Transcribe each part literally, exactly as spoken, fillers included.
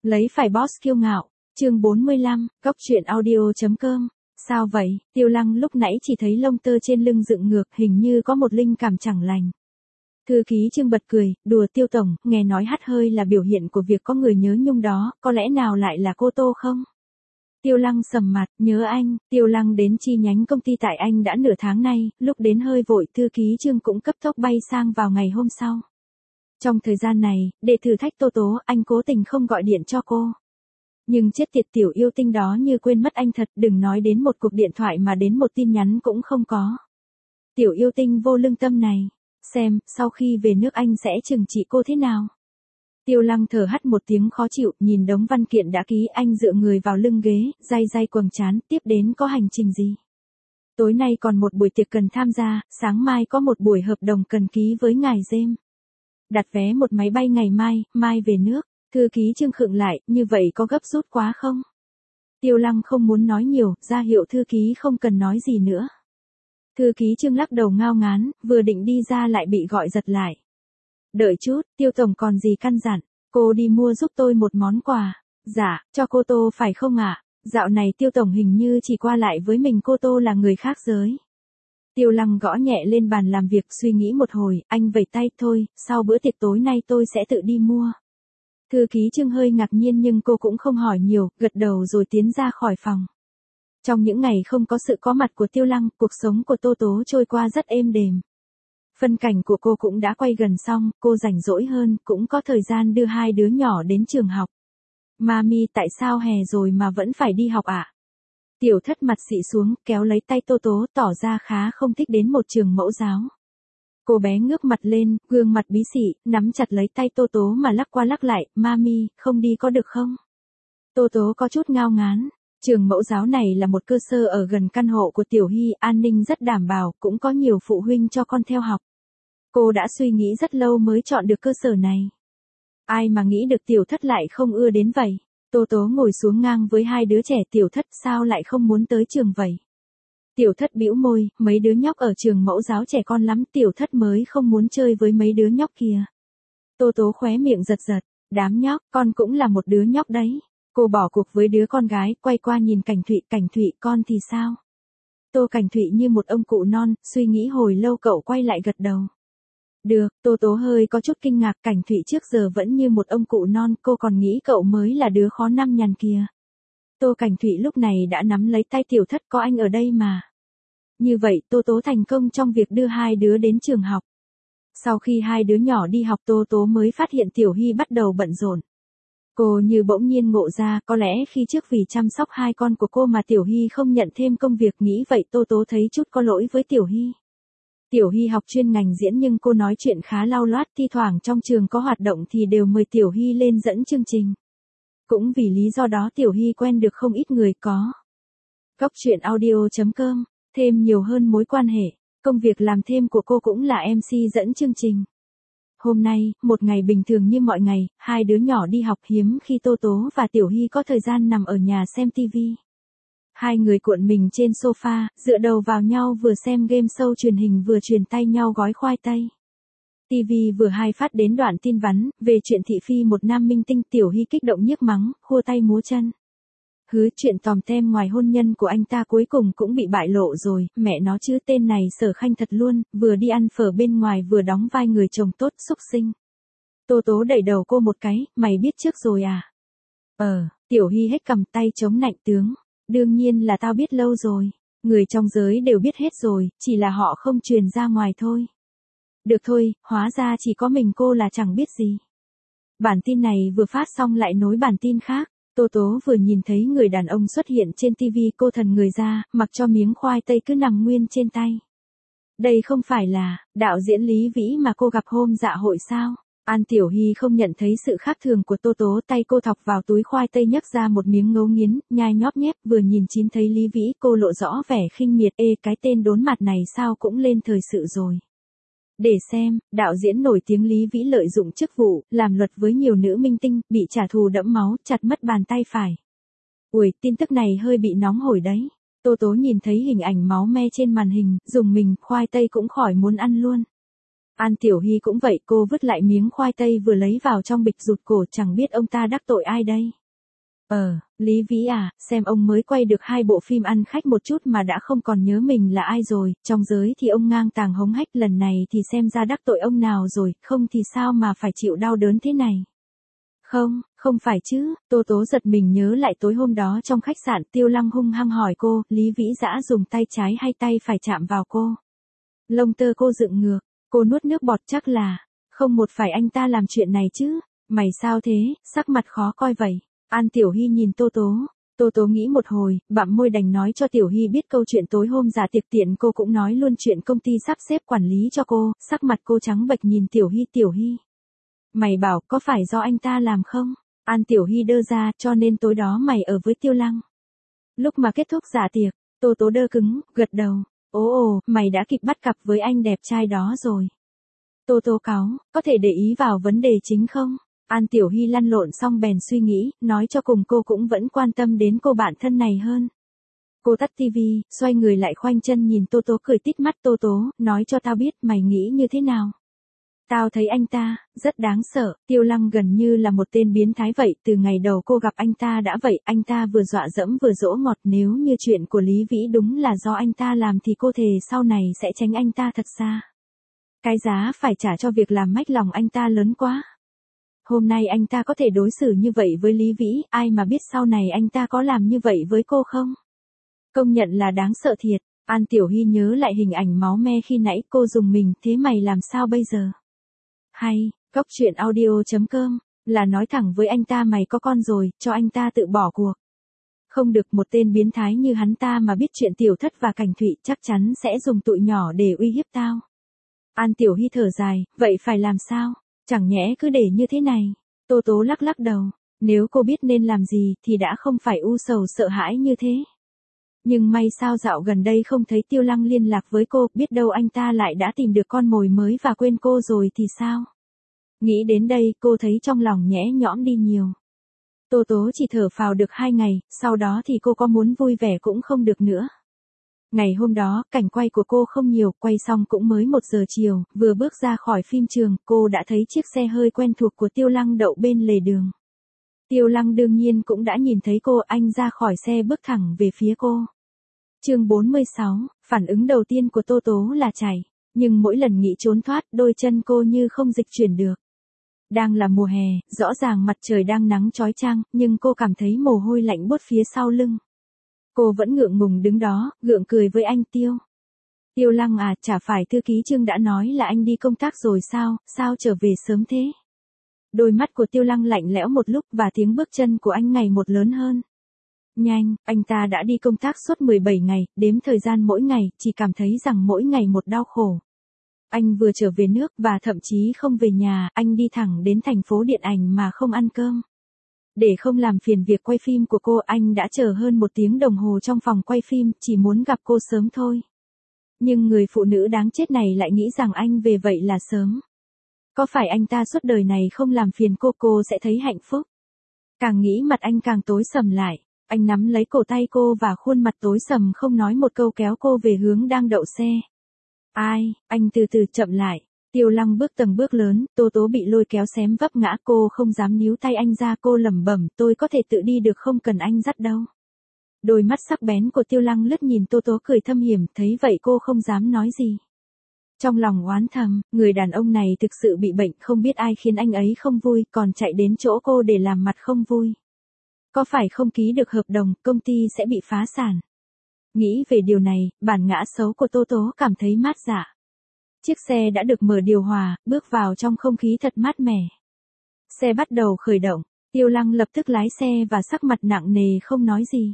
Lấy phải boss kiêu ngạo, chương bốn mươi lăm, góc truyện audio.com. Sao vậy? Tiêu Lăng lúc nãy chỉ thấy lông tơ trên lưng dựng ngược, hình như có một linh cảm chẳng lành. Thư ký Trương bật cười, đùa Tiêu tổng, nghe nói hắt hơi là biểu hiện của việc có người nhớ nhung đó, có lẽ nào lại là cô Tô không? Tiêu Lăng sầm mặt, nhớ anh. Tiêu Lăng đến chi nhánh công ty tại Anh đã nửa tháng nay, lúc đến hơi vội thư ký Trương cũng cấp tốc bay sang vào ngày hôm sau. Trong thời gian này, để thử thách Tô Tố, anh cố tình không gọi điện cho cô. Nhưng chết tiệt tiểu yêu tinh đó như quên mất anh thật, đừng nói đến một cuộc điện thoại mà đến một tin nhắn cũng không có. Tiểu yêu tinh vô lương tâm này, xem, sau khi về nước anh sẽ trừng trị cô thế nào. Tiêu Lăng thở hắt một tiếng khó chịu, nhìn đống văn kiện đã ký, anh dựa người vào lưng ghế, day day quầng trán, tiếp đến có hành trình gì. Tối nay còn một buổi tiệc cần tham gia, sáng mai có một buổi hợp đồng cần ký với ngài James. Đặt vé một máy bay ngày mai, mai về nước. Thư ký Trương khựng lại, như vậy có gấp rút quá không? Tiêu Lăng không muốn nói nhiều, ra hiệu thư ký không cần nói gì nữa. Thư ký Trương lắc đầu ngao ngán, vừa định đi ra lại bị gọi giật lại. Đợi chút, Tiêu tổng còn gì căn dặn, cô đi mua giúp tôi một món quà. Dạ, cho cô Tô phải không ạ? Dạo này Tiêu tổng hình như chỉ qua lại với mình cô Tô là người khác giới. Tiêu Lăng gõ nhẹ lên bàn làm việc, suy nghĩ một hồi, anh vẩy tay, thôi, sau bữa tiệc tối nay tôi sẽ tự đi mua. Thư ký Trương hơi ngạc nhiên nhưng cô cũng không hỏi nhiều, gật đầu rồi tiến ra khỏi phòng. Trong những ngày không có sự có mặt của Tiêu Lăng, cuộc sống của Tô Tố trôi qua rất êm đềm. Phân cảnh của cô cũng đã quay gần xong, cô rảnh rỗi hơn, cũng có thời gian đưa hai đứa nhỏ đến trường học. Mami, tại sao hè rồi mà vẫn phải đi học ạ? À? Tiểu Thất mặt xị xuống, kéo lấy tay Tô Tố, tỏ ra khá không thích đến một trường mẫu giáo. Cô bé ngước mặt lên, gương mặt bí xị, nắm chặt lấy tay Tô Tố mà lắc qua lắc lại, Mami, không đi có được không? Tô Tố có chút ngao ngán. Trường mẫu giáo này là một cơ sở ở gần căn hộ của Tiểu Hy, an ninh rất đảm bảo, cũng có nhiều phụ huynh cho con theo học. Cô đã suy nghĩ rất lâu mới chọn được cơ sở này. Ai mà nghĩ được Tiểu Thất lại không ưa đến vậy. Tô Tố ngồi xuống ngang với hai đứa trẻ, Tiểu Thất sao lại không muốn tới trường vậy? Tiểu Thất bĩu môi, mấy đứa nhóc ở trường mẫu giáo trẻ con lắm, Tiểu Thất mới không muốn chơi với mấy đứa nhóc kia. Tô Tố khóe miệng giật giật, đám nhóc, con cũng là một đứa nhóc đấy. Cô bỏ cuộc với đứa con gái, quay qua nhìn Cảnh Thụy, Cảnh Thụy, con thì sao? Tô Cảnh Thụy như một ông cụ non, suy nghĩ hồi lâu cậu quay lại gật đầu. Được, Tô Tố hơi có chút kinh ngạc, Cảnh Thụy trước giờ vẫn như một ông cụ non, cô còn nghĩ cậu mới là đứa khó năm nhằn kia. Tô Cảnh Thụy lúc này đã nắm lấy tay Tiểu Thất, có anh ở đây mà. Như vậy Tô Tố thành công trong việc đưa hai đứa đến trường học. Sau khi hai đứa nhỏ đi học Tô Tố mới phát hiện Tiểu Hy bắt đầu bận rộn. Cô như bỗng nhiên ngộ ra, có lẽ khi trước vì chăm sóc hai con của cô mà Tiểu Hy không nhận thêm công việc, nghĩ vậy Tô Tố thấy chút có lỗi với Tiểu Hy. Tiểu Hy học chuyên ngành diễn nhưng cô nói chuyện khá lau loát, thi thoảng trong trường có hoạt động thì đều mời Tiểu Hy lên dẫn chương trình. Cũng vì lý do đó Tiểu Hy quen được không ít người có. Góc truyện audio.com, thêm nhiều hơn mối quan hệ, công việc làm thêm của cô cũng là em xê dẫn chương trình. Hôm nay, một ngày bình thường như mọi ngày, hai đứa nhỏ đi học, hiếm khi Tô Tố và Tiểu Hy có thời gian nằm ở nhà xem tivi. Hai người cuộn mình trên sofa, dựa đầu vào nhau vừa xem game show truyền hình vừa truyền tay nhau gói khoai tây. Tivi vừa hai phát đến đoạn tin vắn, về chuyện thị phi một nam minh tinh, Tiểu Hy kích động nhiếc mắng, khua tay múa chân. Hứ, chuyện tòm tem ngoài hôn nhân của anh ta cuối cùng cũng bị bại lộ rồi, mẹ nó chứ, tên này Sở Khanh thật luôn, vừa đi ăn phở bên ngoài vừa đóng vai người chồng tốt, xúc sinh. Tô Tố đẩy đầu cô một cái, mày biết trước rồi à? Ờ, Tiểu Hy hết cầm tay chống nạnh tướng. Đương nhiên là tao biết lâu rồi, người trong giới đều biết hết rồi, chỉ là họ không truyền ra ngoài thôi. Được thôi, hóa ra chỉ có mình cô là chẳng biết gì. Bản tin này vừa phát xong lại nối bản tin khác. Tô Tố vừa nhìn thấy người đàn ông xuất hiện trên tivi, cô thần người ra, mặc cho miếng khoai tây cứ nằm nguyên trên tay. Đây không phải là đạo diễn Lý Vĩ mà cô gặp hôm dạ hội sao? An Tiểu Hy không nhận thấy sự khác thường của Tô Tố, tay cô thọc vào túi khoai tây nhấc ra một miếng ngấu nghiến, nhai nhóp nhép, vừa nhìn chín thấy Lý Vĩ, cô lộ rõ vẻ khinh miệt, ê cái tên đốn mặt này sao cũng lên thời sự rồi. Để xem, đạo diễn nổi tiếng Lý Vĩ lợi dụng chức vụ, làm luật với nhiều nữ minh tinh, bị trả thù đẫm máu, chặt mất bàn tay phải. Ui, tin tức này hơi bị nóng hổi đấy. Tô Tố nhìn thấy hình ảnh máu me trên màn hình, dùng mình, khoai tây cũng khỏi muốn ăn luôn. An Tiểu Hy cũng vậy, cô vứt lại miếng khoai tây vừa lấy vào trong bịch rụt cổ, chẳng biết ông ta đắc tội ai đây. Ờ, Lý Vĩ à, xem ông mới quay được hai bộ phim ăn khách một chút mà đã không còn nhớ mình là ai rồi, trong giới thì ông ngang tàng hống hách, lần này thì xem ra đắc tội ông nào rồi, không thì sao mà phải chịu đau đớn thế này. Không, không phải chứ, Tô Tố giật mình nhớ lại tối hôm đó trong khách sạn, Tiêu Lăng hung hăng hỏi cô, Lý Vĩ Dã dùng tay trái hay tay phải chạm vào cô. Lông tơ cô dựng ngược, cô nuốt nước bọt, chắc là, không một phải anh ta làm chuyện này chứ, mày sao thế, sắc mặt khó coi vậy. An Tiểu Hy nhìn Tô Tố, Tô Tố nghĩ một hồi, bặm môi đành nói cho Tiểu Hy biết câu chuyện tối hôm giả tiệc, tiện cô cũng nói luôn chuyện công ty sắp xếp quản lý cho cô, sắc mặt cô trắng bệch nhìn Tiểu Hy. Tiểu Hy, mày bảo có phải do anh ta làm không? An Tiểu Hy đơ ra, cho nên tối đó mày ở với Tiêu Lăng. Lúc mà kết thúc giả tiệc, Tô Tố đơ cứng, gật đầu, ồ ồ, mày đã kịp bắt cặp với anh đẹp trai đó rồi. Tô Tố cáu, có thể để ý vào vấn đề chính không? An Tiểu Hy lăn lộn xong bèn suy nghĩ, nói cho cùng cô cũng vẫn quan tâm đến cô bạn thân này hơn. Cô tắt tivi, xoay người lại khoanh chân nhìn Tô Tố cười tít mắt. Tô Tố, nói cho tao biết mày nghĩ như thế nào? Tao thấy anh ta, rất đáng sợ, Tiêu Lăng gần như là một tên biến thái vậy, từ ngày đầu cô gặp anh ta đã vậy, anh ta vừa dọa dẫm vừa dỗ ngọt, nếu như chuyện của Lý Vĩ đúng là do anh ta làm thì cô thề sau này sẽ tránh anh ta thật xa. Cái giá phải trả cho việc làm mách lòng anh ta lớn quá. Hôm nay anh ta có thể đối xử như vậy với Lý Vĩ, ai mà biết sau này anh ta có làm như vậy với cô không? Công nhận là đáng sợ thiệt. An Tiểu Hy nhớ lại hình ảnh máu me khi nãy, cô dùng mình, thế mày làm sao bây giờ? Hay, Cóc Truyện Audio chấm com, là nói thẳng với anh ta mày có con rồi, cho anh ta tự bỏ cuộc. Không được, một tên biến thái như hắn ta mà biết chuyện Tiểu Thất và Cảnh Thụy chắc chắn sẽ dùng tụi nhỏ để uy hiếp tao. An Tiểu Hy thở dài, vậy phải làm sao? Chẳng nhẽ cứ để như thế này. Tô Tố lắc lắc đầu, nếu cô biết nên làm gì thì đã không phải u sầu sợ hãi như thế. Nhưng may sao dạo gần đây không thấy Tiêu Lăng liên lạc với cô, biết đâu anh ta lại đã tìm được con mồi mới và quên cô rồi thì sao? Nghĩ đến đây cô thấy trong lòng nhẽ nhõm đi nhiều. Tô Tố chỉ thở phào được hai ngày, sau đó thì cô có muốn vui vẻ cũng không được nữa. Ngày hôm đó, cảnh quay của cô không nhiều, quay xong cũng mới một giờ chiều, vừa bước ra khỏi phim trường, cô đã thấy chiếc xe hơi quen thuộc của Tiêu Lăng đậu bên lề đường. Tiêu Lăng đương nhiên cũng đã nhìn thấy cô, anh ra khỏi xe bước thẳng về phía cô. Chương bốn mươi sáu, phản ứng đầu tiên của Tô Tố là chạy, nhưng mỗi lần nghĩ trốn thoát, đôi chân cô như không dịch chuyển được. Đang là mùa hè, rõ ràng mặt trời đang nắng chói chang, nhưng cô cảm thấy mồ hôi lạnh buốt phía sau lưng. Cô vẫn ngượng ngùng đứng đó, gượng cười với anh. Tiêu. Tiêu Lăng à, chả phải thư ký Trương đã nói là anh đi công tác rồi sao, sao trở về sớm thế? Đôi mắt của Tiêu Lăng lạnh lẽo một lúc và tiếng bước chân của anh ngày một lớn hơn. Nhanh, anh ta đã đi công tác suốt mười bảy ngày, đếm thời gian mỗi ngày, chỉ cảm thấy rằng mỗi ngày một đau khổ. Anh vừa trở về nước và thậm chí không về nhà, anh đi thẳng đến thành phố điện ảnh mà không ăn cơm. Để không làm phiền việc quay phim của cô, anh đã chờ hơn một tiếng đồng hồ trong phòng quay phim, chỉ muốn gặp cô sớm thôi. Nhưng người phụ nữ đáng chết này lại nghĩ rằng anh về vậy là sớm. Có phải anh ta suốt đời này không làm phiền cô, cô sẽ thấy hạnh phúc. Càng nghĩ mặt anh càng tối sầm lại. Anh nắm lấy cổ tay cô và khuôn mặt tối sầm không nói một câu kéo cô về hướng đang đậu xe. Ai, anh từ từ chậm lại. Tiêu Lăng bước từng bước lớn, Tô Tố bị lôi kéo xém vấp ngã, cô không dám níu tay anh ra, cô lẩm bẩm, tôi có thể tự đi được không cần anh dắt đâu. Đôi mắt sắc bén của Tiêu Lăng lướt nhìn Tô Tố cười thâm hiểm, thấy vậy cô không dám nói gì. Trong lòng oán thầm, người đàn ông này thực sự bị bệnh, không biết ai khiến anh ấy không vui, còn chạy đến chỗ cô để làm mặt không vui. Có phải không ký được hợp đồng, công ty sẽ bị phá sản. Nghĩ về điều này, bản ngã xấu của Tô Tố cảm thấy mát dạ. Chiếc xe đã được mở điều hòa, bước vào trong không khí thật mát mẻ. Xe bắt đầu khởi động, Tiêu Lăng lập tức lái xe và sắc mặt nặng nề không nói gì.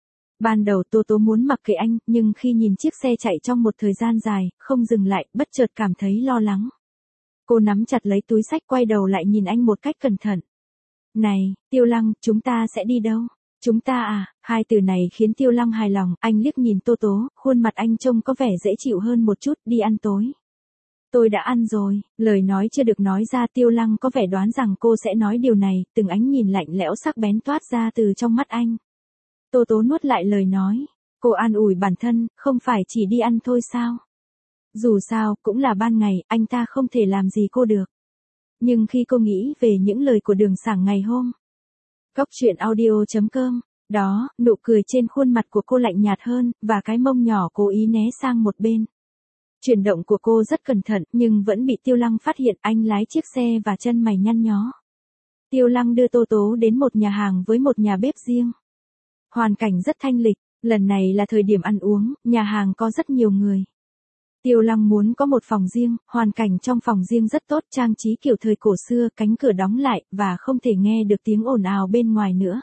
Ban đầu Tô Tố muốn mặc kệ anh, nhưng khi nhìn chiếc xe chạy trong một thời gian dài, không dừng lại, bất chợt cảm thấy lo lắng. Cô nắm chặt lấy túi xách, quay đầu lại nhìn anh một cách cẩn thận. Này, Tiêu Lăng, chúng ta sẽ đi đâu? Chúng ta à, hai từ này khiến Tiêu Lăng hài lòng, anh liếc nhìn Tô Tố, khuôn mặt anh trông có vẻ dễ chịu hơn một chút, đi ăn tối. Tôi đã ăn rồi, lời nói chưa được nói ra, Tiêu Lăng có vẻ đoán rằng cô sẽ nói điều này, từng ánh nhìn lạnh lẽo sắc bén toát ra từ trong mắt anh. Tô Tố nuốt lại lời nói, cô an ủi bản thân, không phải chỉ đi ăn thôi sao? Dù sao, cũng là ban ngày, anh ta không thể làm gì cô được. Nhưng khi cô nghĩ về những lời của Đường Sảng ngày hôm, Cóc truyện audio chấm com, đó, nụ cười trên khuôn mặt của cô lạnh nhạt hơn, và cái mông nhỏ cố ý né sang một bên. Chuyển động của cô rất cẩn thận, nhưng vẫn bị Tiêu Lăng phát hiện. Anh lái chiếc xe và chân mày nhăn nhó. Tiêu Lăng đưa Tô Tố đến một nhà hàng với một nhà bếp riêng. Hoàn cảnh rất thanh lịch, lần này là thời điểm ăn uống, nhà hàng có rất nhiều người. Tiêu Lăng muốn có một phòng riêng, hoàn cảnh trong phòng riêng rất tốt, trang trí kiểu thời cổ xưa, cánh cửa đóng lại, và không thể nghe được tiếng ồn ào bên ngoài nữa.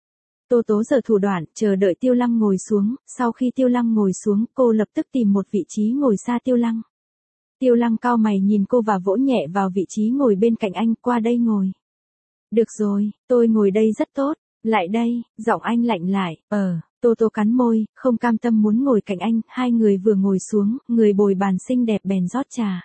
Tô Tố giở thủ đoạn, chờ đợi Tiêu Lăng ngồi xuống, sau khi Tiêu Lăng ngồi xuống, cô lập tức tìm một vị trí ngồi xa Tiêu Lăng. Tiêu Lăng cau mày nhìn cô và vỗ nhẹ vào vị trí ngồi bên cạnh anh, qua đây ngồi. Được rồi, tôi ngồi đây rất tốt, lại đây, giọng anh lạnh lại, ờ, Tô Tố cắn môi, không cam tâm muốn ngồi cạnh anh, hai người vừa ngồi xuống, người bồi bàn xinh đẹp bèn rót trà.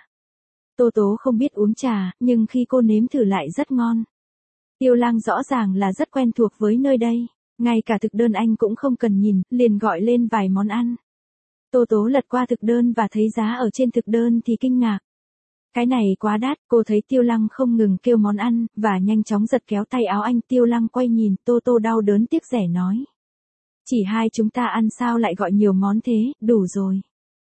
Tô Tố không biết uống trà, nhưng khi cô nếm thử lại rất ngon. Tiêu Lăng rõ ràng là rất quen thuộc với nơi đây. Ngay cả thực đơn anh cũng không cần nhìn, liền gọi lên vài món ăn. Tô Tố lật qua thực đơn và thấy giá ở trên thực đơn thì kinh ngạc. Cái này quá đắt, cô thấy Tiêu Lăng không ngừng kêu món ăn, và nhanh chóng giật kéo tay áo anh. Tiêu Lăng quay nhìn, Tô Tô đau đớn tiếc rẻ nói. Chỉ hai chúng ta ăn sao lại gọi nhiều món thế, đủ rồi.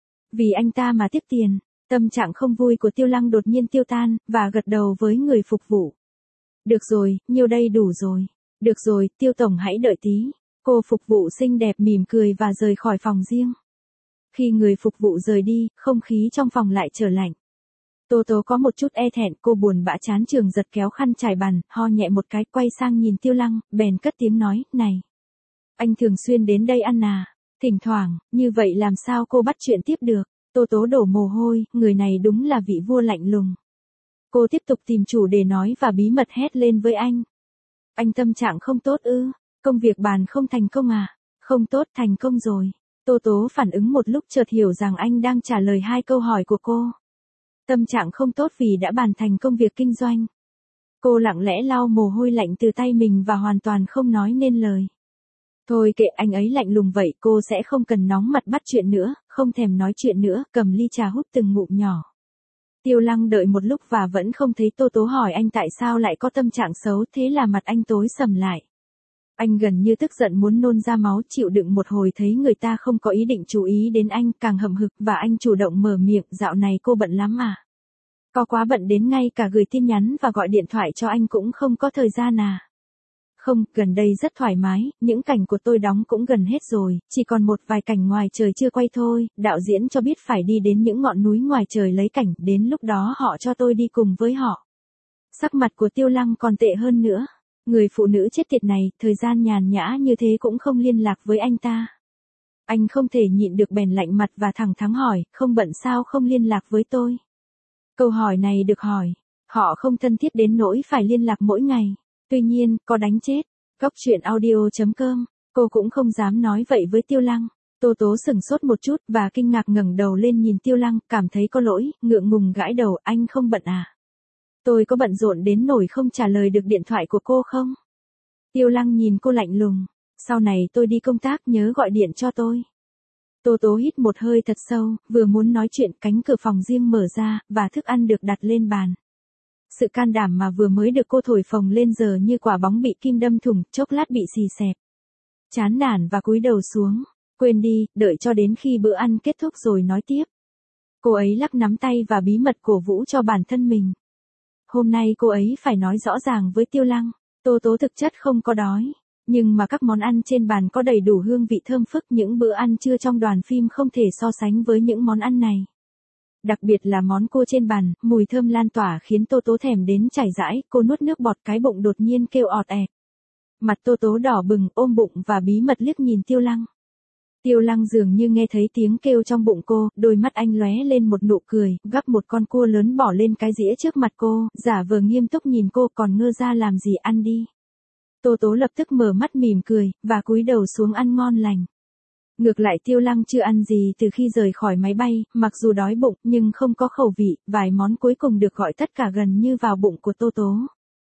Vì anh ta mà tiếp tiền, tâm trạng không vui của Tiêu Lăng đột nhiên tiêu tan, và gật đầu với người phục vụ. Được rồi, nhiêu đây đủ rồi. Được rồi, Tiêu tổng hãy đợi tí. Cô phục vụ xinh đẹp mỉm cười và rời khỏi phòng riêng. Khi người phục vụ rời đi, không khí trong phòng lại trở lạnh. Tô Tố có một chút e thẹn, cô buồn bã chán trường giật kéo khăn trải bàn, ho nhẹ một cái, quay sang nhìn Tiêu Lăng, bèn cất tiếng nói, này. Anh thường xuyên đến đây ăn à? Thỉnh thoảng, như vậy làm sao cô bắt chuyện tiếp được? Tô Tố đổ mồ hôi, người này đúng là vị vua lạnh lùng. Cô tiếp tục tìm chủ đề nói và bí mật hét lên với anh. Anh tâm trạng không tốt ư? Công việc bàn không thành công à? Không tốt, thành công rồi. Tô Tố phản ứng một lúc chợt hiểu rằng anh đang trả lời hai câu hỏi của cô. Tâm trạng không tốt vì đã bàn thành công việc kinh doanh. Cô lặng lẽ lau mồ hôi lạnh từ tay mình và hoàn toàn không nói nên lời. Thôi kệ anh ấy lạnh lùng vậy, cô sẽ không cần nóng mặt bắt chuyện nữa, không thèm nói chuyện nữa, cầm ly trà hút từng ngụm nhỏ. Tiêu Lăng đợi một lúc và vẫn không thấy Tô Tố hỏi anh tại sao lại có tâm trạng xấu, thế là mặt anh tối sầm lại. Anh gần như tức giận muốn nôn ra máu, chịu đựng một hồi thấy người ta không có ý định chú ý đến anh, càng hậm hực, và anh chủ động mở miệng, dạo này cô bận lắm à? Có quá bận đến ngay cả gửi tin nhắn và gọi điện thoại cho anh cũng không có thời gian à? Không, gần đây rất thoải mái, những cảnh của tôi đóng cũng gần hết rồi, chỉ còn một vài cảnh ngoài trời chưa quay thôi, đạo diễn cho biết phải đi đến những ngọn núi ngoài trời lấy cảnh, đến lúc đó họ cho tôi đi cùng với họ. Sắc mặt của Tiêu Lăng còn tệ hơn nữa. Người phụ nữ chết tiệt này, thời gian nhàn nhã như thế cũng không liên lạc với anh ta. Anh không thể nhịn được bèn lạnh mặt và thẳng thắn hỏi, không bận sao không liên lạc với tôi? Câu hỏi này được hỏi, họ không thân thiết đến nỗi phải liên lạc mỗi ngày. Tuy nhiên, có đánh chết. Cóc truyện audio chấm com, cô cũng không dám nói vậy với Tiêu Lăng. Tô Tố sửng sốt một chút và kinh ngạc ngẩng đầu lên nhìn Tiêu Lăng, cảm thấy có lỗi, ngượng ngùng gãi đầu, anh không bận à? Tôi có bận rộn đến nỗi không trả lời được điện thoại của cô không? Tiêu Lăng nhìn cô lạnh lùng, sau này tôi đi công tác nhớ gọi điện cho tôi. Tô Tố hít một hơi thật sâu, vừa muốn nói chuyện, cánh cửa phòng riêng mở ra, và thức ăn được đặt lên bàn. Sự can đảm mà vừa mới được cô thổi phồng lên giờ như quả bóng bị kim đâm thủng, chốc lát bị xì xẹp. Chán nản và cúi đầu xuống, quên đi, đợi cho đến khi bữa ăn kết thúc rồi nói tiếp. Cô ấy lắc nắm tay và bí mật cổ vũ cho bản thân mình. Hôm nay cô ấy phải nói rõ ràng với Tiêu Lăng, Tô Tố thực chất không có đói, nhưng mà các món ăn trên bàn có đầy đủ hương vị thơm phức, những bữa ăn trưa trong đoàn phim không thể so sánh với những món ăn này. Đặc biệt là món cua trên bàn, mùi thơm lan tỏa khiến Tô Tố thèm đến chảy rãi, cô nuốt nước bọt, cái bụng đột nhiên kêu ọt ẹt. Mặt Tô Tố đỏ bừng, ôm bụng và bí mật liếc nhìn Tiêu Lăng. Tiêu Lăng dường như nghe thấy tiếng kêu trong bụng cô, đôi mắt anh lóe lên một nụ cười, gắp một con cua lớn bỏ lên cái dĩa trước mặt cô, giả vờ nghiêm túc nhìn cô, còn ngơ ra làm gì, ăn đi. Tô Tố lập tức mở mắt mỉm cười, và cúi đầu xuống ăn ngon lành. Ngược lại Tiêu Lăng chưa ăn gì từ khi rời khỏi máy bay, mặc dù đói bụng, nhưng không có khẩu vị, vài món cuối cùng được gọi tất cả gần như vào bụng của Tô Tố.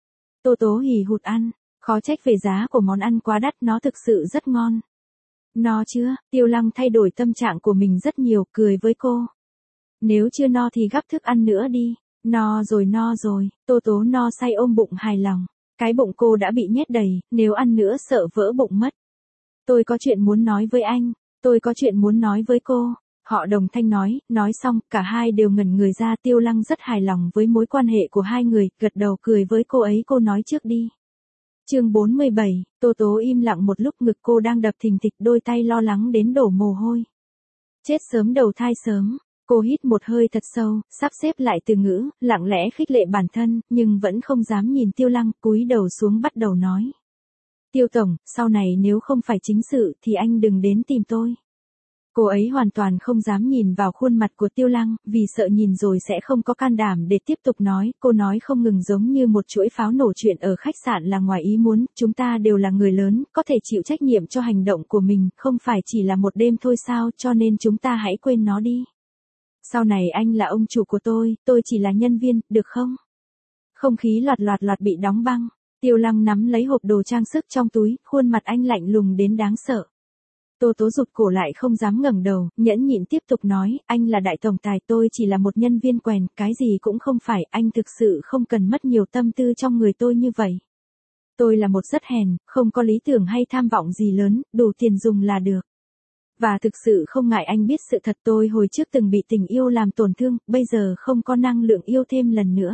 Tô Tố hì hụt ăn, khó trách về giá của món ăn quá đắt, nó thực sự rất ngon. No chưa? Tiêu Lăng thay đổi tâm trạng của mình rất nhiều, cười với cô. Nếu chưa no thì gắp thức ăn nữa đi. No rồi no rồi, Tô Tố no say ôm bụng hài lòng. Cái bụng cô đã bị nhét đầy, nếu ăn nữa sợ vỡ bụng mất. Tôi có chuyện muốn nói với anh, tôi có chuyện muốn nói với cô. Họ đồng thanh nói, nói xong, cả hai đều ngẩn người ra. Tiêu Lăng rất hài lòng với mối quan hệ của hai người, gật đầu cười với cô ấy. Cô nói trước đi. Chương bốn mươi bảy, Tô Tố im lặng một lúc, ngực cô đang đập thình thịch, đôi tay lo lắng đến đổ mồ hôi. Chết sớm đầu thai sớm. Cô hít một hơi thật sâu, sắp xếp lại từ ngữ, lặng lẽ khích lệ bản thân, nhưng vẫn không dám nhìn Tiêu Lăng, cúi đầu xuống bắt đầu nói. Tiêu Tổng, sau này nếu không phải chính sự thì anh đừng đến tìm tôi. Cô ấy hoàn toàn không dám nhìn vào khuôn mặt của Tiêu Lăng, vì sợ nhìn rồi sẽ không có can đảm để tiếp tục nói. Cô nói không ngừng giống như một chuỗi pháo nổ. Chuyện ở khách sạn là ngoài ý muốn, chúng ta đều là người lớn, có thể chịu trách nhiệm cho hành động của mình, không phải chỉ là một đêm thôi sao, cho nên chúng ta hãy quên nó đi. Sau này anh là ông chủ của tôi, tôi chỉ là nhân viên, được không? Không khí loạt loạt loạt bị đóng băng. Tiêu Lăng nắm lấy hộp đồ trang sức trong túi, khuôn mặt anh lạnh lùng đến đáng sợ. Tô Tố rụt cổ lại không dám ngẩng đầu, nhẫn nhịn tiếp tục nói, anh là đại tổng tài, tôi chỉ là một nhân viên quèn, cái gì cũng không phải, anh thực sự không cần mất nhiều tâm tư trong người tôi như vậy. Tôi là một rất hèn, không có lý tưởng hay tham vọng gì lớn, đủ tiền dùng là được. Và thực sự không ngại anh biết sự thật, tôi hồi trước từng bị tình yêu làm tổn thương, bây giờ không có năng lượng yêu thêm lần nữa.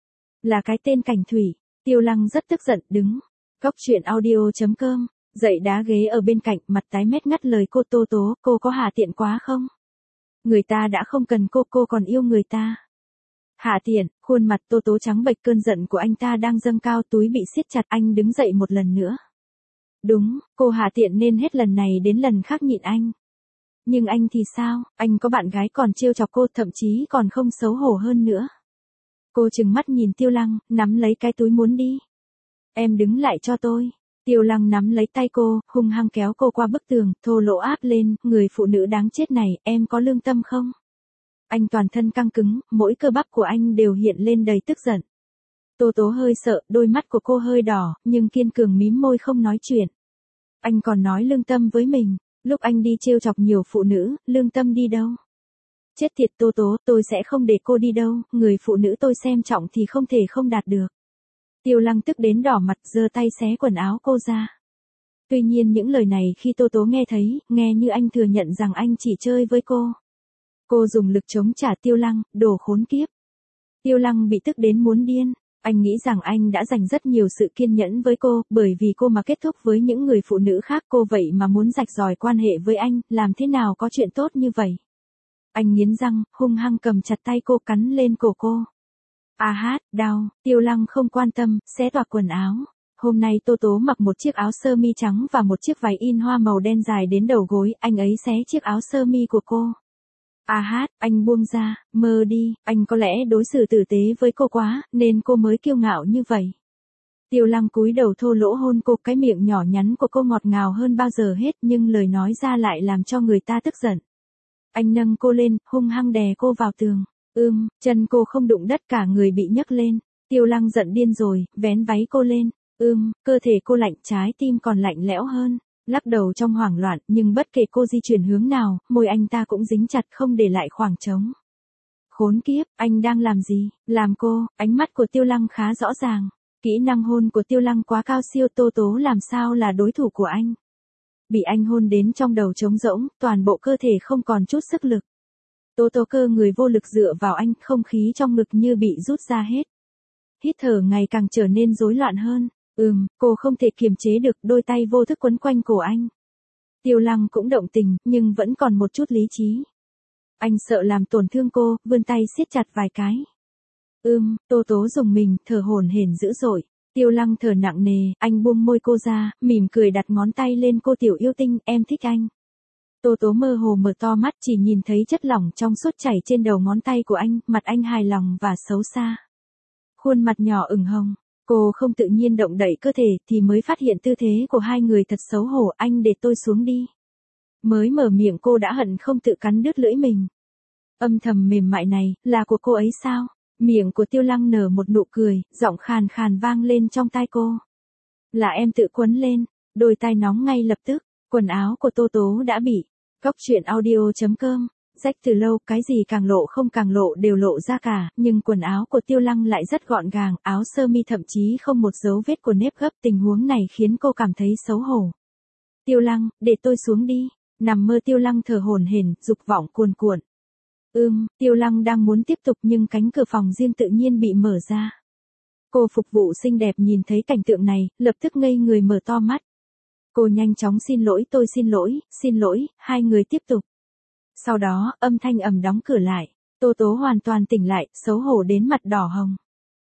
Là cái tên Cảnh Thủy. Tiêu Lăng rất tức giận, đứng. Góc chuyện audio chấm com, dậy đá ghế ở bên cạnh, mặt tái mét ngắt lời cô. Tô Tố, cô có hạ tiện quá không? Người ta đã không cần cô, cô còn yêu người ta. Hạ tiện, khuôn mặt Tô Tố trắng bệch, cơn giận của anh ta đang dâng cao, túi bị siết chặt. Anh đứng dậy một lần nữa. Đúng, cô hạ tiện nên hết lần này đến lần khác nhịn anh. Nhưng anh thì sao, anh có bạn gái còn trêu chọc cô, thậm chí còn không xấu hổ hơn nữa. Cô trừng mắt nhìn Tiêu Lăng, nắm lấy cái túi muốn đi. Em đứng lại cho tôi. Tiêu Lăng nắm lấy tay cô, hung hăng kéo cô qua bức tường, thô lỗ áp lên, người phụ nữ đáng chết này, em có lương tâm không? Anh toàn thân căng cứng, mỗi cơ bắp của anh đều hiện lên đầy tức giận. Tô Tố hơi sợ, đôi mắt của cô hơi đỏ, nhưng kiên cường mím môi không nói chuyện. Anh còn nói lương tâm với mình, lúc anh đi trêu chọc nhiều phụ nữ, lương tâm đi đâu? Chết tiệt Tô Tố, tôi sẽ không để cô đi đâu, người phụ nữ tôi xem trọng thì không thể không đạt được. Tiêu Lăng tức đến đỏ mặt, giơ tay xé quần áo cô ra. Tuy nhiên những lời này khi Tô Tố nghe thấy, nghe như anh thừa nhận rằng anh chỉ chơi với cô. Cô dùng lực chống trả Tiêu Lăng, đồ khốn kiếp. Tiêu Lăng bị tức đến muốn điên. Anh nghĩ rằng anh đã dành rất nhiều sự kiên nhẫn với cô, bởi vì cô mà kết thúc với những người phụ nữ khác, cô vậy mà muốn rạch ròi quan hệ với anh, làm thế nào có chuyện tốt như vậy. Anh nghiến răng, hung hăng cầm chặt tay cô, cắn lên cổ cô. À hát, đau. Tiêu Lăng không quan tâm, xé toạc quần áo. Hôm nay Tô Tố mặc một chiếc áo sơ mi trắng và một chiếc váy in hoa màu đen dài đến đầu gối, anh ấy xé chiếc áo sơ mi của cô. À hát, anh buông ra, mơ đi, anh có lẽ đối xử tử tế với cô quá, nên cô mới kiêu ngạo như vậy. Tiêu Lăng cúi đầu thô lỗ hôn cô, cái miệng nhỏ nhắn của cô ngọt ngào hơn bao giờ hết, nhưng lời nói ra lại làm cho người ta tức giận. Anh nâng cô lên, hung hăng đè cô vào tường. Ưm, chân cô không đụng đất, cả người bị nhấc lên. Tiêu Lăng giận điên rồi, vén váy cô lên. Ưm, cơ thể cô lạnh, trái tim còn lạnh lẽo hơn. Lắc đầu trong hoảng loạn, nhưng bất kể cô di chuyển hướng nào, môi anh ta cũng dính chặt không để lại khoảng trống. Khốn kiếp, anh đang làm gì? Làm cô, ánh mắt của Tiêu Lăng khá rõ ràng. Kỹ năng hôn của Tiêu Lăng quá cao siêu, Tô Tố làm sao là đối thủ của anh. Bị anh hôn đến trong đầu trống rỗng, toàn bộ cơ thể không còn chút sức lực. Tô Tố cơ người vô lực dựa vào anh, không khí trong ngực như bị rút ra hết. Hít thở ngày càng trở nên rối loạn hơn. Ừm, cô không thể kiềm chế được, đôi tay vô thức quấn quanh cổ anh. Tiêu Lăng cũng động tình, nhưng vẫn còn một chút lý trí. Anh sợ làm tổn thương cô, vươn tay siết chặt vài cái. Ừm, Tô Tố dùng mình, thở hổn hển dữ dội. Tiêu Lăng thở nặng nề, anh buông môi cô ra, mỉm cười đặt ngón tay lên cô. Tiểu yêu tinh, em thích anh. Tô Tố mơ hồ mở to mắt, chỉ nhìn thấy chất lỏng trong suốt chảy trên đầu ngón tay của anh, mặt anh hài lòng và xấu xa. Khuôn mặt nhỏ ửng hồng. Cô không tự nhiên động đậy cơ thể thì mới phát hiện tư thế của hai người thật xấu hổ. Anh để tôi xuống đi. Mới mở miệng cô đã hận không tự cắn đứt lưỡi mình. Âm thầm mềm mại này, là của cô ấy sao? Miệng của Tiêu Lăng nở một nụ cười, giọng khàn khàn vang lên trong tai cô. Là em tự quấn lên, đôi tai nóng ngay lập tức, quần áo của Tô Tố đã bị. Góc chuyện audio chấm com rách từ lâu, cái gì càng lộ không càng lộ đều lộ ra cả, nhưng quần áo của Tiêu Lăng lại rất gọn gàng, áo sơ mi thậm chí không một dấu vết của nếp gấp, tình huống này khiến cô cảm thấy xấu hổ. Tiêu Lăng, để tôi xuống đi. Nằm mơ Tiêu Lăng thở hổn hển, dục vọng cuồn cuộn. Ưm, Tiêu Lăng đang muốn tiếp tục nhưng cánh cửa phòng riêng tự nhiên bị mở ra. Cô phục vụ xinh đẹp nhìn thấy cảnh tượng này, lập tức ngây người mở to mắt. Cô nhanh chóng xin lỗi, tôi xin lỗi, xin lỗi, hai người tiếp tục. Sau đó, âm thanh ầm đóng cửa lại. Tô Tố hoàn toàn tỉnh lại, xấu hổ đến mặt đỏ hồng.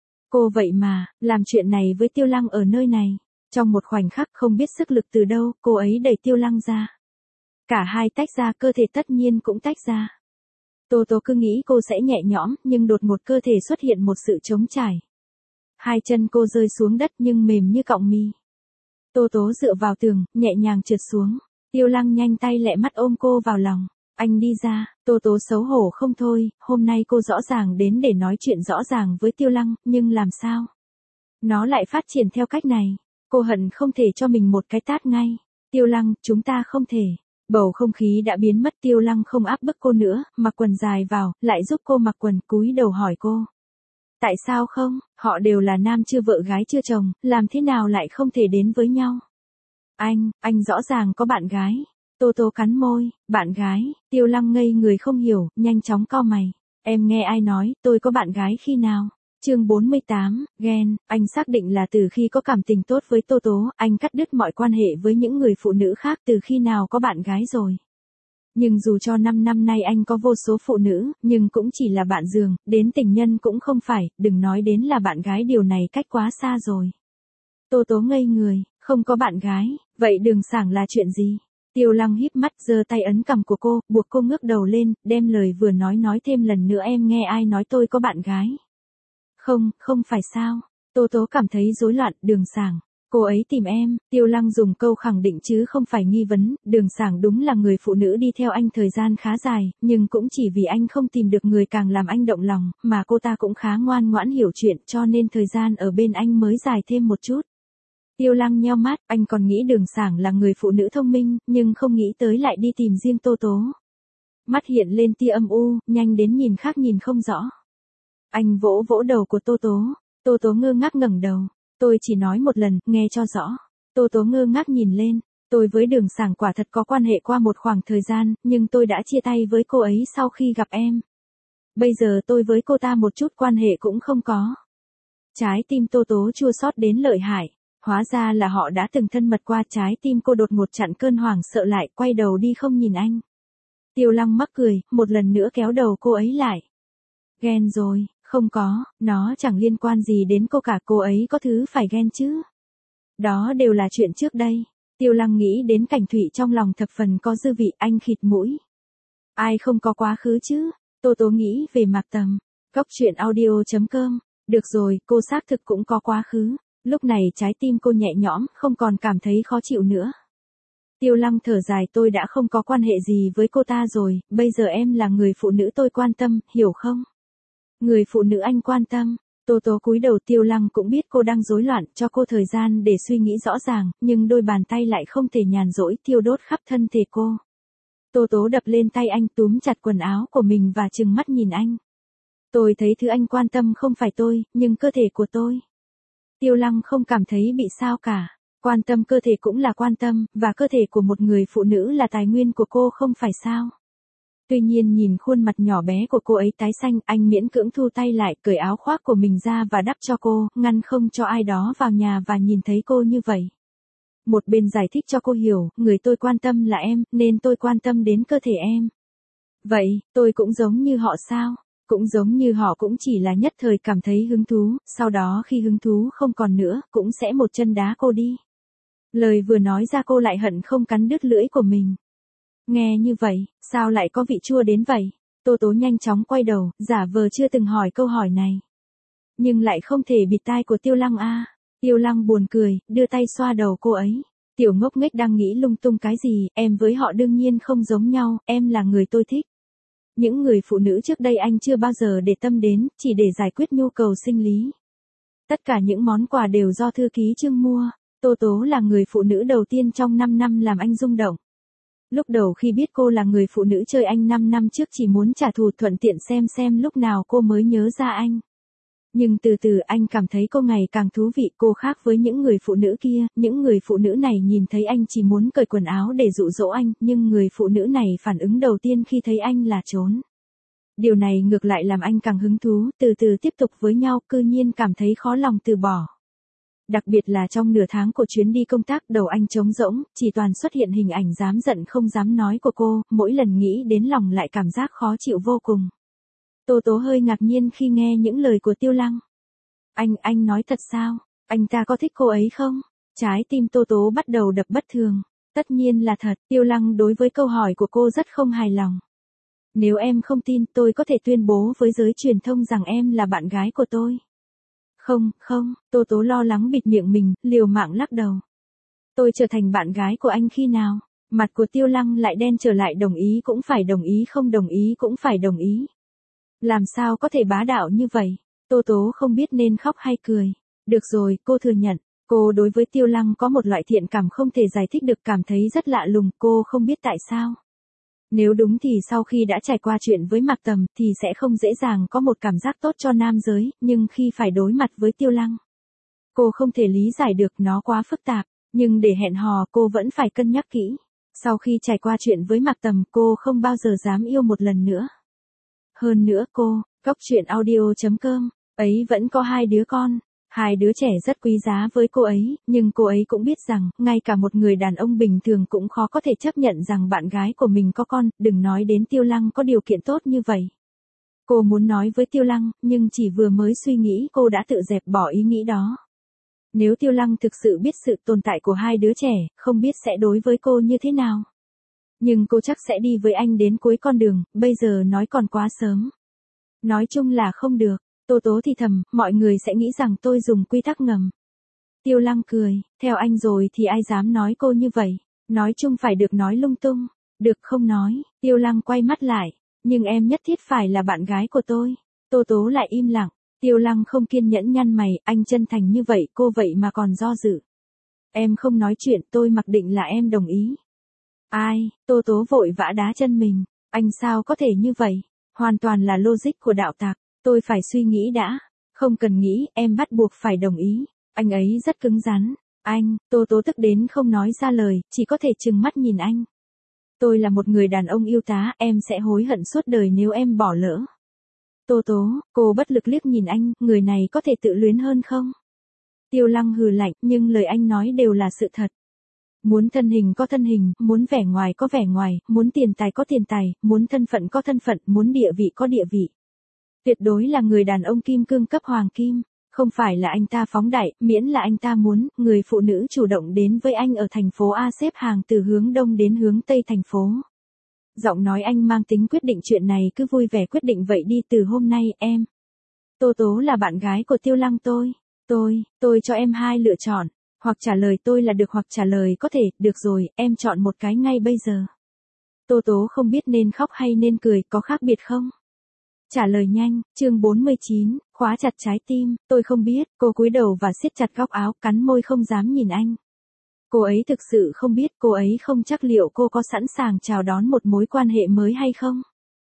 Cô vậy mà, làm chuyện này với Tiêu Lăng ở nơi này. Trong một khoảnh khắc không biết sức lực từ đâu, cô ấy đẩy Tiêu Lăng ra. Cả hai tách ra, cơ thể tất nhiên cũng tách ra. Tô Tố cứ nghĩ cô sẽ nhẹ nhõm, nhưng đột ngột cơ thể xuất hiện một sự trống trải. Hai chân cô rơi xuống đất nhưng mềm như cọng mì. Tô Tố dựa vào tường, nhẹ nhàng trượt xuống. Tiêu Lăng nhanh tay lẹ mắt ôm cô vào lòng. Anh đi ra, Tô Tố xấu hổ không thôi, hôm nay cô rõ ràng đến để nói chuyện rõ ràng với Tiêu Lăng, nhưng làm sao? Nó lại phát triển theo cách này. Cô hận không thể cho mình một cái tát ngay. Tiêu Lăng, chúng ta không thể. Bầu không khí đã biến mất, Tiêu Lăng không áp bức cô nữa, mặc quần dài vào, lại giúp cô mặc quần, cúi đầu hỏi cô. Tại sao không, họ đều là nam chưa vợ gái chưa chồng, làm thế nào lại không thể đến với nhau? Anh, anh rõ ràng có bạn gái. Tô Tố cắn môi, bạn gái, Tiêu Lăng ngây người không hiểu, nhanh chóng cau mày. Em nghe ai nói, tôi có bạn gái khi nào? Chương bốn mươi tám, ghen, anh xác định là từ khi có cảm tình tốt với Tô Tố, anh cắt đứt mọi quan hệ với những người phụ nữ khác từ khi nào có bạn gái rồi. Nhưng dù cho năm năm nay anh có vô số phụ nữ, nhưng cũng chỉ là bạn giường, đến tình nhân cũng không phải, đừng nói đến là bạn gái, điều này cách quá xa rồi. Tô Tố ngây người, không có bạn gái, vậy Đường Sảng là chuyện gì? Tiêu Lăng híp mắt giơ tay ấn cằm của cô, buộc cô ngước đầu lên, đem lời vừa nói nói thêm lần nữa, em nghe ai nói tôi có bạn gái? Không, không phải sao? Tô Tố cảm thấy rối loạn, Đường Sảng. Cô ấy tìm em, Tiêu Lăng dùng câu khẳng định chứ không phải nghi vấn, Đường Sảng đúng là người phụ nữ đi theo anh thời gian khá dài, nhưng cũng chỉ vì anh không tìm được người càng làm anh động lòng, mà cô ta cũng khá ngoan ngoãn hiểu chuyện cho nên thời gian ở bên anh mới dài thêm một chút. Tiêu Lăng nheo mắt, anh còn nghĩ Đường Sảng là người phụ nữ thông minh, nhưng không nghĩ tới lại đi tìm riêng Tô Tố. Mắt hiện lên tia âm u, nhanh đến nhìn khác nhìn không rõ. Anh vỗ vỗ đầu của Tô Tố, Tô Tố ngơ ngác ngẩng đầu. Tôi chỉ nói một lần, nghe cho rõ. Tô Tố ngơ ngác nhìn lên. Tôi với Đường Sảng quả thật có quan hệ qua một khoảng thời gian, nhưng tôi đã chia tay với cô ấy sau khi gặp em. Bây giờ tôi với cô ta một chút quan hệ cũng không có. Trái tim Tô Tố chua xót đến lợi hại. Hóa ra là họ đã từng thân mật qua, trái tim cô đột ngột chặn cơn hoảng sợ lại, quay đầu đi không nhìn anh. Tiêu Lăng mắc cười, một lần nữa kéo đầu cô ấy lại. Ghen rồi. Không có, nó chẳng liên quan gì đến cô cả, cô ấy có thứ phải ghen chứ. Đó đều là chuyện trước đây. Tiêu Lăng nghĩ đến Cảnh Thụy trong lòng thập phần có dư vị, anh khịt mũi. Ai không có quá khứ chứ? Tô Tố nghĩ về Mạc Tầm. Góc truyện audio chấm com. Được rồi, cô xác thực cũng có quá khứ. Lúc này trái tim cô nhẹ nhõm, không còn cảm thấy khó chịu nữa. Tiêu Lăng thở dài, tôi đã không có quan hệ gì với cô ta rồi, bây giờ em là người phụ nữ tôi quan tâm, hiểu không? Người phụ nữ anh quan tâm. Tô Tố cúi đầu, Tiêu Lăng cũng biết cô đang rối loạn, cho cô thời gian để suy nghĩ rõ ràng, nhưng đôi bàn tay lại không thể nhàn rỗi, thiêu đốt khắp thân thể cô. Tô Tố đập lên tay anh, túm chặt quần áo của mình và trừng mắt nhìn anh. Tôi thấy thứ anh quan tâm không phải tôi, nhưng cơ thể của tôi. Tiêu Lăng không cảm thấy bị sao cả. Quan tâm cơ thể cũng là quan tâm, và cơ thể của một người phụ nữ là tài nguyên của cô không phải sao? Tuy nhiên nhìn khuôn mặt nhỏ bé của cô ấy tái xanh, anh miễn cưỡng thu tay lại, cởi áo khoác của mình ra và đắp cho cô, ngăn không cho ai đó vào nhà và nhìn thấy cô như vậy. Một bên giải thích cho cô hiểu, người tôi quan tâm là em, nên tôi quan tâm đến cơ thể em. Vậy, tôi cũng giống như họ sao? Cũng giống như họ, cũng chỉ là nhất thời cảm thấy hứng thú, sau đó khi hứng thú không còn nữa, cũng sẽ một chân đá cô đi. Lời vừa nói ra cô lại hận không cắn đứt lưỡi của mình. Nghe như vậy, sao lại có vị chua đến vậy? Tô Tố nhanh chóng quay đầu, giả vờ chưa từng hỏi câu hỏi này. Nhưng lại không thể bịt tai của Tiêu Lăng a. Tiêu Lăng buồn cười, đưa tay xoa đầu cô ấy. Tiểu ngốc nghếch đang nghĩ lung tung cái gì, em với họ đương nhiên không giống nhau, em là người tôi thích. Những người phụ nữ trước đây anh chưa bao giờ để tâm đến, chỉ để giải quyết nhu cầu sinh lý. Tất cả những món quà đều do thư ký Trương mua. Tô Tố là người phụ nữ đầu tiên trong năm năm làm anh rung động. Lúc đầu khi biết cô là người phụ nữ chơi anh năm năm trước chỉ muốn trả thù thuận tiện xem xem lúc nào cô mới nhớ ra anh. Nhưng từ từ anh cảm thấy cô ngày càng thú vị, cô khác với những người phụ nữ kia, những người phụ nữ này nhìn thấy anh chỉ muốn cởi quần áo để dụ dỗ anh, nhưng người phụ nữ này phản ứng đầu tiên khi thấy anh là trốn. Điều này ngược lại làm anh càng hứng thú, từ từ tiếp tục với nhau, cư nhiên cảm thấy khó lòng từ bỏ. Đặc biệt là trong nửa tháng của chuyến đi công tác, đầu anh trống rỗng, chỉ toàn xuất hiện hình ảnh dám giận không dám nói của cô, mỗi lần nghĩ đến lòng lại cảm giác khó chịu vô cùng. Tô Tố hơi ngạc nhiên khi nghe những lời của Tiêu Lăng. Anh, anh nói thật sao? Anh ta có thích cô ấy không? Trái tim Tô Tố bắt đầu đập bất thường. Tất nhiên là thật, Tiêu Lăng đối với câu hỏi của cô rất không hài lòng. Nếu em không tin, tôi có thể tuyên bố với giới truyền thông rằng em là bạn gái của tôi. Không, không, Tô Tố lo lắng bịt miệng mình, liều mạng lắc đầu. Tôi trở thành bạn gái của anh khi nào? Mặt của Tiêu Lăng lại đen trở lại, đồng ý cũng phải đồng ý, không đồng ý cũng phải đồng ý. Làm sao có thể bá đạo như vậy? Tô Tố không biết nên khóc hay cười. Được rồi, cô thừa nhận, cô đối với Tiêu Lăng có một loại thiện cảm không thể giải thích được, cảm thấy rất lạ lùng, cô không biết tại sao. Nếu đúng thì sau khi đã trải qua chuyện với Mạc Tầm thì sẽ không dễ dàng có một cảm giác tốt cho nam giới, nhưng khi phải đối mặt với Tiêu Lăng, cô không thể lý giải được, nó quá phức tạp, nhưng để hẹn hò cô vẫn phải cân nhắc kỹ. Sau khi trải qua chuyện với Mạc Tầm cô không bao giờ dám yêu một lần nữa. Hơn nữa cô, Cóc Truyện Audio chấm com, ấy vẫn có hai đứa con. Hai đứa trẻ rất quý giá với cô ấy, nhưng cô ấy cũng biết rằng, ngay cả một người đàn ông bình thường cũng khó có thể chấp nhận rằng bạn gái của mình có con, đừng nói đến Tiêu Lăng có điều kiện tốt như vậy. Cô muốn nói với Tiêu Lăng, nhưng chỉ vừa mới suy nghĩ cô đã tự dẹp bỏ ý nghĩ đó. Nếu Tiêu Lăng thực sự biết sự tồn tại của hai đứa trẻ, không biết sẽ đối với cô như thế nào. Nhưng cô chắc sẽ đi với anh đến cuối con đường, bây giờ nói còn quá sớm. Nói chung là không được. Tô Tố thì thầm, mọi người sẽ nghĩ rằng tôi dùng quy tắc ngầm. Tiêu Lăng cười, theo anh rồi thì ai dám nói cô như vậy. Nói chung phải được nói lung tung. Được không nói, Tiêu Lăng quay mắt lại. Nhưng em nhất thiết phải là bạn gái của tôi. Tô Tố lại im lặng. Tiêu Lăng không kiên nhẫn nhăn mày, anh chân thành như vậy cô vậy mà còn do dự. Em không nói chuyện, tôi mặc định là em đồng ý. Ai, Tô Tố vội vã đá chân mình. Anh sao có thể như vậy? Hoàn toàn là logic của đạo tặc. Tôi phải suy nghĩ đã. Không cần nghĩ, em bắt buộc phải đồng ý. Anh ấy rất cứng rắn. Anh, Tô Tố tức đến không nói ra lời, chỉ có thể trừng mắt nhìn anh. Tôi là một người đàn ông yêu tá, em sẽ hối hận suốt đời nếu em bỏ lỡ. Tô Tố, cô bất lực liếc nhìn anh, người này có thể tự luyến hơn không? Tiêu Lăng hừ lạnh, nhưng lời anh nói đều là sự thật. Muốn thân hình có thân hình, muốn vẻ ngoài có vẻ ngoài, muốn tiền tài có tiền tài, muốn thân phận có thân phận, muốn địa vị có địa vị. Tuyệt đối là người đàn ông kim cương cấp hoàng kim, không phải là anh ta phóng đại, miễn là anh ta muốn, người phụ nữ chủ động đến với anh ở thành phố A xếp hàng từ hướng đông đến hướng tây thành phố. Giọng nói anh mang tính quyết định, chuyện này cứ vui vẻ quyết định vậy đi, từ hôm nay em. Tô Tố là bạn gái của Tiêu Lăng tôi, tôi, tôi cho em hai lựa chọn, hoặc trả lời tôi là được hoặc trả lời có thể, được rồi, em chọn một cái ngay bây giờ. Tô Tố không biết nên khóc hay nên cười, có khác biệt không? Trả lời nhanh, chương bốn mươi chín, khóa chặt trái tim, tôi không biết, cô cúi đầu và siết chặt góc áo, cắn môi không dám nhìn anh. Cô ấy thực sự không biết, cô ấy không chắc liệu cô có sẵn sàng chào đón một mối quan hệ mới hay không.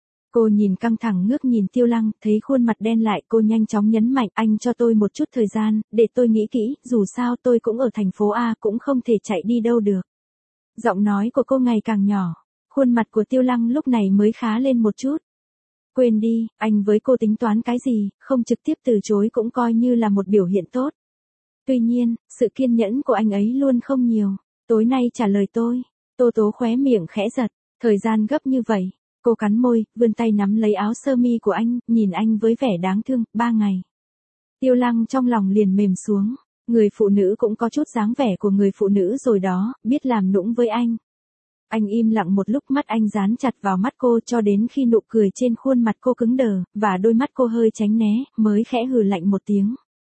Cô nhìn căng thẳng ngước nhìn Tiêu Lăng, thấy khuôn mặt đen lại, cô nhanh chóng nhấn mạnh, anh cho tôi một chút thời gian, để tôi nghĩ kỹ, dù sao tôi cũng ở thành phố A, cũng không thể chạy đi đâu được. Giọng nói của cô ngày càng nhỏ, khuôn mặt của Tiêu Lăng lúc này mới khá lên một chút. Quên đi, anh với cô tính toán cái gì, không trực tiếp từ chối cũng coi như là một biểu hiện tốt. Tuy nhiên, sự kiên nhẫn của anh ấy luôn không nhiều. Tối nay trả lời tôi. Tô Tố khóe miệng khẽ giật. Thời gian gấp như vậy. Cô cắn môi, vươn tay nắm lấy áo sơ mi của anh, nhìn anh với vẻ đáng thương. Ba ngày. Tiêu Lăng trong lòng liền mềm xuống. Người phụ nữ cũng có chút dáng vẻ của người phụ nữ rồi đó, biết làm nũng với anh. Anh im lặng một lúc, mắt anh dán chặt vào mắt cô cho đến khi nụ cười trên khuôn mặt cô cứng đờ, và đôi mắt cô hơi tránh né, mới khẽ hừ lạnh một tiếng.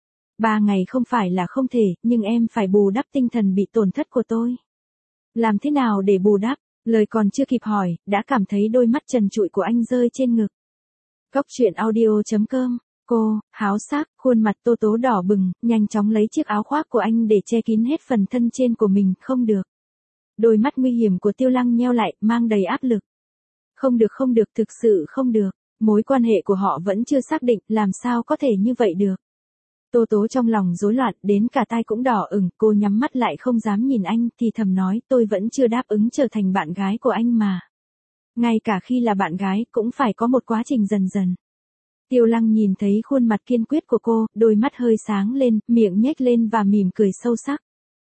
Ba ngày không phải là không thể, nhưng em phải bù đắp tinh thần bị tổn thất của tôi. Làm thế nào để bù đắp? Lời còn chưa kịp hỏi, đã cảm thấy đôi mắt trần trụi của anh rơi trên ngực. Cóc Truyện Audio chấm com, cô, háo sắc, khuôn mặt Tô Tố đỏ bừng, nhanh chóng lấy chiếc áo khoác của anh để che kín hết phần thân trên của mình, không được. Đôi mắt nguy hiểm của Tiêu Lăng nheo lại, mang đầy áp lực. Không được không được, thực sự không được. Mối quan hệ của họ vẫn chưa xác định, làm sao có thể như vậy được. Tô Tố trong lòng rối loạn, đến cả tai cũng đỏ ửng, cô nhắm mắt lại không dám nhìn anh, thì thầm nói, tôi vẫn chưa đáp ứng trở thành bạn gái của anh mà. Ngay cả khi là bạn gái, cũng phải có một quá trình dần dần. Tiêu Lăng nhìn thấy khuôn mặt kiên quyết của cô, đôi mắt hơi sáng lên, miệng nhếch lên và mỉm cười sâu sắc.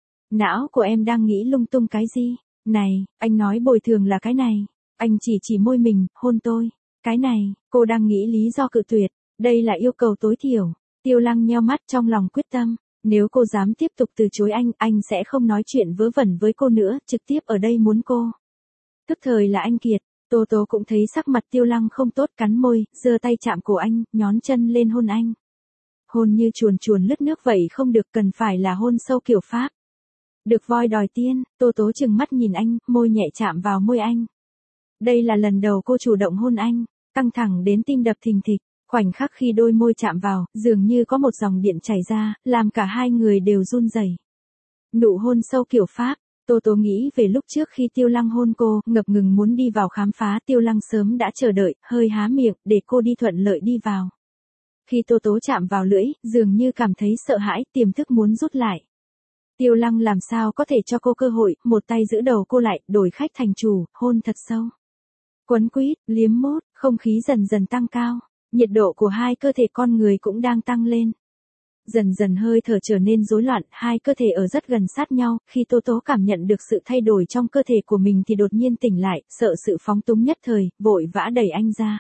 Não của em đang nghĩ lung tung cái gì? Này, anh nói bồi thường là cái này. Anh chỉ chỉ môi mình, hôn tôi. Cái này, cô đang nghĩ lý do cự tuyệt. Đây là yêu cầu tối thiểu. Tiêu Lăng nheo mắt trong lòng quyết tâm. Nếu cô dám tiếp tục từ chối anh, anh sẽ không nói chuyện vớ vẩn với cô nữa, trực tiếp ở đây muốn cô. Tức thời là anh Kiệt. Tô Tố cũng thấy sắc mặt Tiêu Lăng không tốt, cắn môi, giơ tay chạm cổ anh, nhón chân lên hôn anh. Hôn như chuồn chuồn lướt nước vậy không được, cần phải là hôn sâu kiểu Pháp. Được voi đòi tiên, Tô Tố chừng mắt nhìn anh, môi nhẹ chạm vào môi anh. Đây là lần đầu cô chủ động hôn anh, căng thẳng đến tim đập thình thịch. Khoảnh khắc khi đôi môi chạm vào, dường như có một dòng điện chảy ra, làm cả hai người đều run rẩy. Nụ hôn sâu kiểu Pháp. Tô Tố nghĩ về lúc trước khi Tiêu Lăng hôn cô, ngập ngừng muốn đi vào khám phá, Tiêu Lăng sớm đã chờ đợi, hơi há miệng, để cô đi thuận lợi đi vào. Khi Tô Tố chạm vào lưỡi, dường như cảm thấy sợ hãi, tiềm thức muốn rút lại. Tiêu Lăng làm sao có thể cho cô cơ hội, một tay giữ đầu cô lại, đổi khách thành chủ, hôn thật sâu. Quấn quýt, liếm mốt, không khí dần dần tăng cao, nhiệt độ của hai cơ thể con người cũng đang tăng lên. Dần dần hơi thở trở nên rối loạn, hai cơ thể ở rất gần sát nhau, khi Tô Tố cảm nhận được sự thay đổi trong cơ thể của mình thì đột nhiên tỉnh lại, sợ sự phóng túng nhất thời, vội vã đẩy anh ra.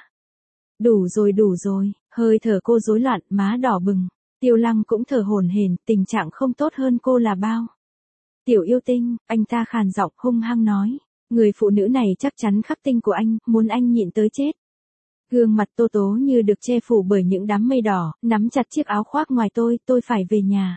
Đủ rồi đủ rồi, hơi thở cô rối loạn, má đỏ bừng. Tiêu Lăng cũng thở hổn hển, tình trạng không tốt hơn cô là bao. Tiểu yêu tinh, anh ta khàn giọng hung hăng nói. Người phụ nữ này chắc chắn khắc tinh của anh, muốn anh nhịn tới chết. Gương mặt Tô Tố như được che phủ bởi những đám mây đỏ, nắm chặt chiếc áo khoác ngoài tôi, tôi phải về nhà.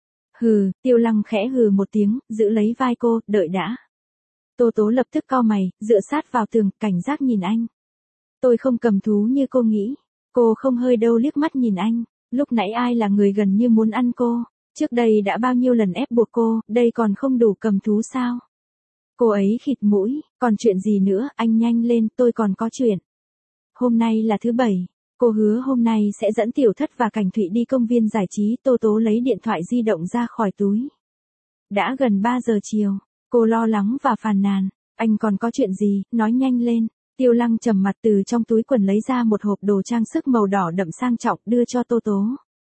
Hừ, Tiêu Lăng khẽ hừ một tiếng, giữ lấy vai cô, đợi đã. Tô Tố lập tức cau mày, dựa sát vào tường, cảnh giác nhìn anh. Tôi không cầm thú như cô nghĩ. Cô không hơi đâu liếc mắt nhìn anh. Lúc nãy ai là người gần như muốn ăn cô? Trước đây đã bao nhiêu lần ép buộc cô, đây còn không đủ cầm thú sao? Cô ấy khịt mũi, còn chuyện gì nữa, anh nhanh lên, tôi còn có chuyện. Hôm nay là thứ bảy, cô hứa hôm nay sẽ dẫn Tiểu Thất và Cảnh Thụy đi công viên giải trí. Tô Tố lấy điện thoại di động ra khỏi túi. Đã gần ba giờ chiều, cô lo lắng và phàn nàn. Anh còn có chuyện gì, nói nhanh lên. Tiêu Lăng trầm mặt từ trong túi quần lấy ra một hộp đồ trang sức màu đỏ đậm sang trọng đưa cho Tô Tố.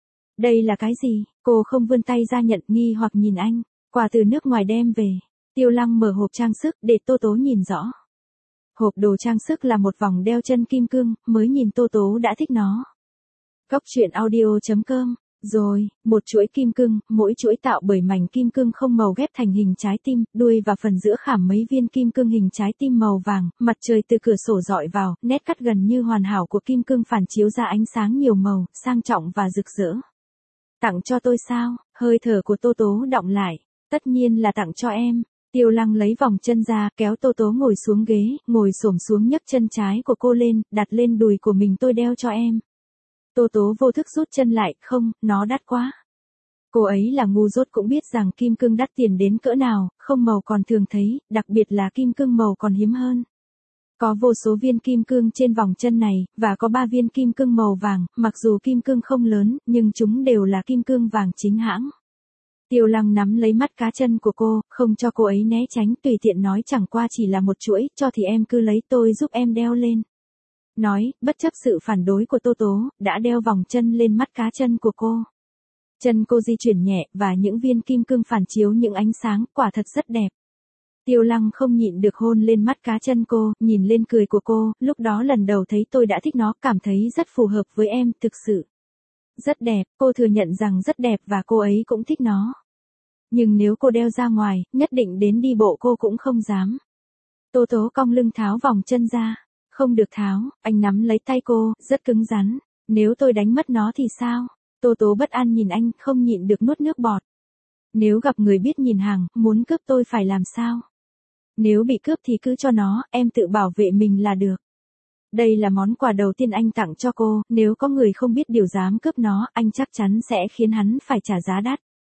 Đây là cái gì? Cô không vươn tay ra nhận, nghi hoặc nhìn anh. Quà từ nước ngoài đem về. Tiêu Lăng mở hộp trang sức để Tô Tố nhìn rõ. Hộp đồ trang sức là một vòng đeo chân kim cương, mới nhìn Tô Tố đã thích nó. Góc truyện audio chấm com. Rồi, một chuỗi kim cương, mỗi chuỗi tạo bởi mảnh kim cương không màu ghép thành hình trái tim, đuôi và phần giữa khảm mấy viên kim cương hình trái tim màu vàng, mặt trời từ cửa sổ dọi vào, nét cắt gần như hoàn hảo của kim cương phản chiếu ra ánh sáng nhiều màu, sang trọng và rực rỡ. Tặng cho tôi sao? Hơi thở của Tô Tố đọng lại. Tất nhiên là tặng cho em. Tiêu Lăng lấy vòng chân ra, kéo Tô Tố ngồi xuống ghế, ngồi xổm xuống nhấc chân trái của cô lên, đặt lên đùi của mình, tôi đeo cho em. Tô Tố vô thức rút chân lại, không, nó đắt quá. Cô ấy là ngu dốt cũng biết rằng kim cương đắt tiền đến cỡ nào, không màu còn thường thấy, đặc biệt là kim cương màu còn hiếm hơn. Có vô số viên kim cương trên vòng chân này, và có ba viên kim cương màu vàng, mặc dù kim cương không lớn, nhưng chúng đều là kim cương vàng chính hãng. Tiêu Lăng nắm lấy mắt cá chân của cô, không cho cô ấy né tránh, tùy tiện nói chẳng qua chỉ là một chuỗi, cho thì em cứ lấy, tôi giúp em đeo lên. Nói, bất chấp sự phản đối của Tô Tố, đã đeo vòng chân lên mắt cá chân của cô. Chân cô di chuyển nhẹ, và những viên kim cương phản chiếu những ánh sáng, quả thật rất đẹp. Tiêu Lăng không nhịn được hôn lên mắt cá chân cô, nhìn lên cười của cô, lúc đó lần đầu thấy tôi đã thích nó, cảm thấy rất phù hợp với em, thực sự. Rất đẹp, cô thừa nhận rằng rất đẹp và cô ấy cũng thích nó. Nhưng nếu cô đeo ra ngoài, nhất định đến đi bộ cô cũng không dám. Tô Tố cong lưng tháo vòng chân ra. Không được tháo, anh nắm lấy tay cô, rất cứng rắn. Nếu tôi đánh mất nó thì sao? Tô Tố bất an nhìn anh, không nhịn được nuốt nước bọt. Nếu gặp người biết nhìn hàng, muốn cướp tôi phải làm sao? Nếu bị cướp thì cứ cho nó, em tự bảo vệ mình là được. Đây là món quà đầu tiên anh tặng cho cô, nếu có người không biết điều dám cướp nó, anh chắc chắn sẽ khiến hắn phải trả giá đắt.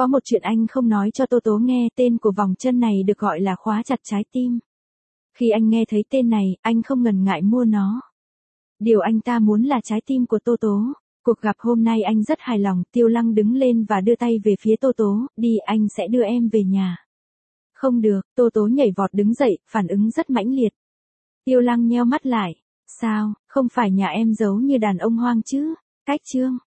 Có một chuyện anh không nói cho Tô Tố nghe, tên của vòng chân này được gọi là khóa chặt trái tim. Khi anh nghe thấy tên này, anh không ngần ngại mua nó. Điều anh ta muốn là trái tim của Tô Tố. Cuộc gặp hôm nay anh rất hài lòng, Tiêu Lăng đứng lên và đưa tay về phía Tô Tố, đi anh sẽ đưa em về nhà. Không được, Tô Tố nhảy vọt đứng dậy, phản ứng rất mãnh liệt. Tiêu Lăng nheo mắt lại, sao, không phải nhà em giấu như đàn ông hoang chứ, cách chương.